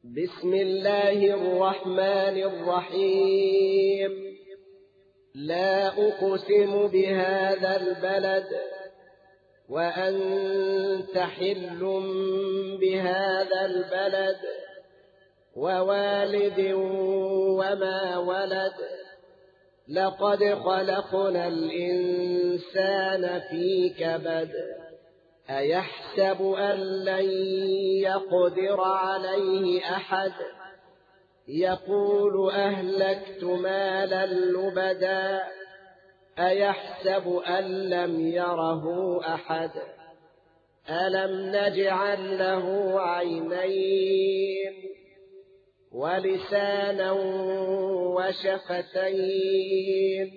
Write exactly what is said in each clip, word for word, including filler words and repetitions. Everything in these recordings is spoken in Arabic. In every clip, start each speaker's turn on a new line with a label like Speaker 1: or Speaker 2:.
Speaker 1: بسم الله الرحمن الرحيم. لا أقسم بهذا البلد وأنت حل بهذا البلد ووالد وما ولد. لقد خلقنا الإنسان في كبد. أيحسب أن لن يقدر عليه أحد. يقول أهلكت مالا لبدا. أيحسب أن لم يره أحد. ألم نجعل له عينين ولسانا وشفتين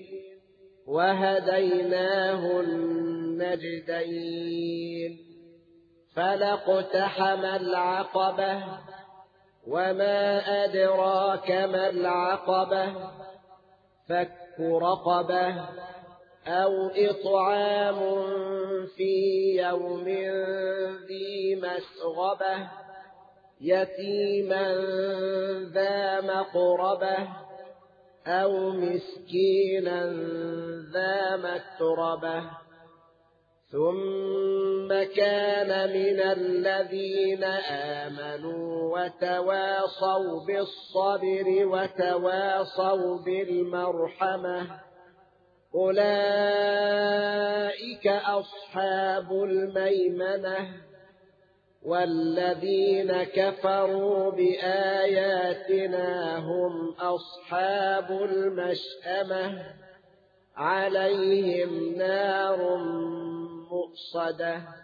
Speaker 1: وهديناه النجدين. فلاقتحم العقبة وما أدراك ما العقبة. فك رقبة أو إطعام في يوم ذي مسغبة يتيما ذا مقربة أو مسكينا ذا متربة. ثم كان من الذين آمنوا وتواصوا بالصبر وتواصوا بالمرحمة أولئك أصحاب الميمنة. والذين كفروا بآياتنا هم أصحاب المشأمة عليهم نار مؤصدة.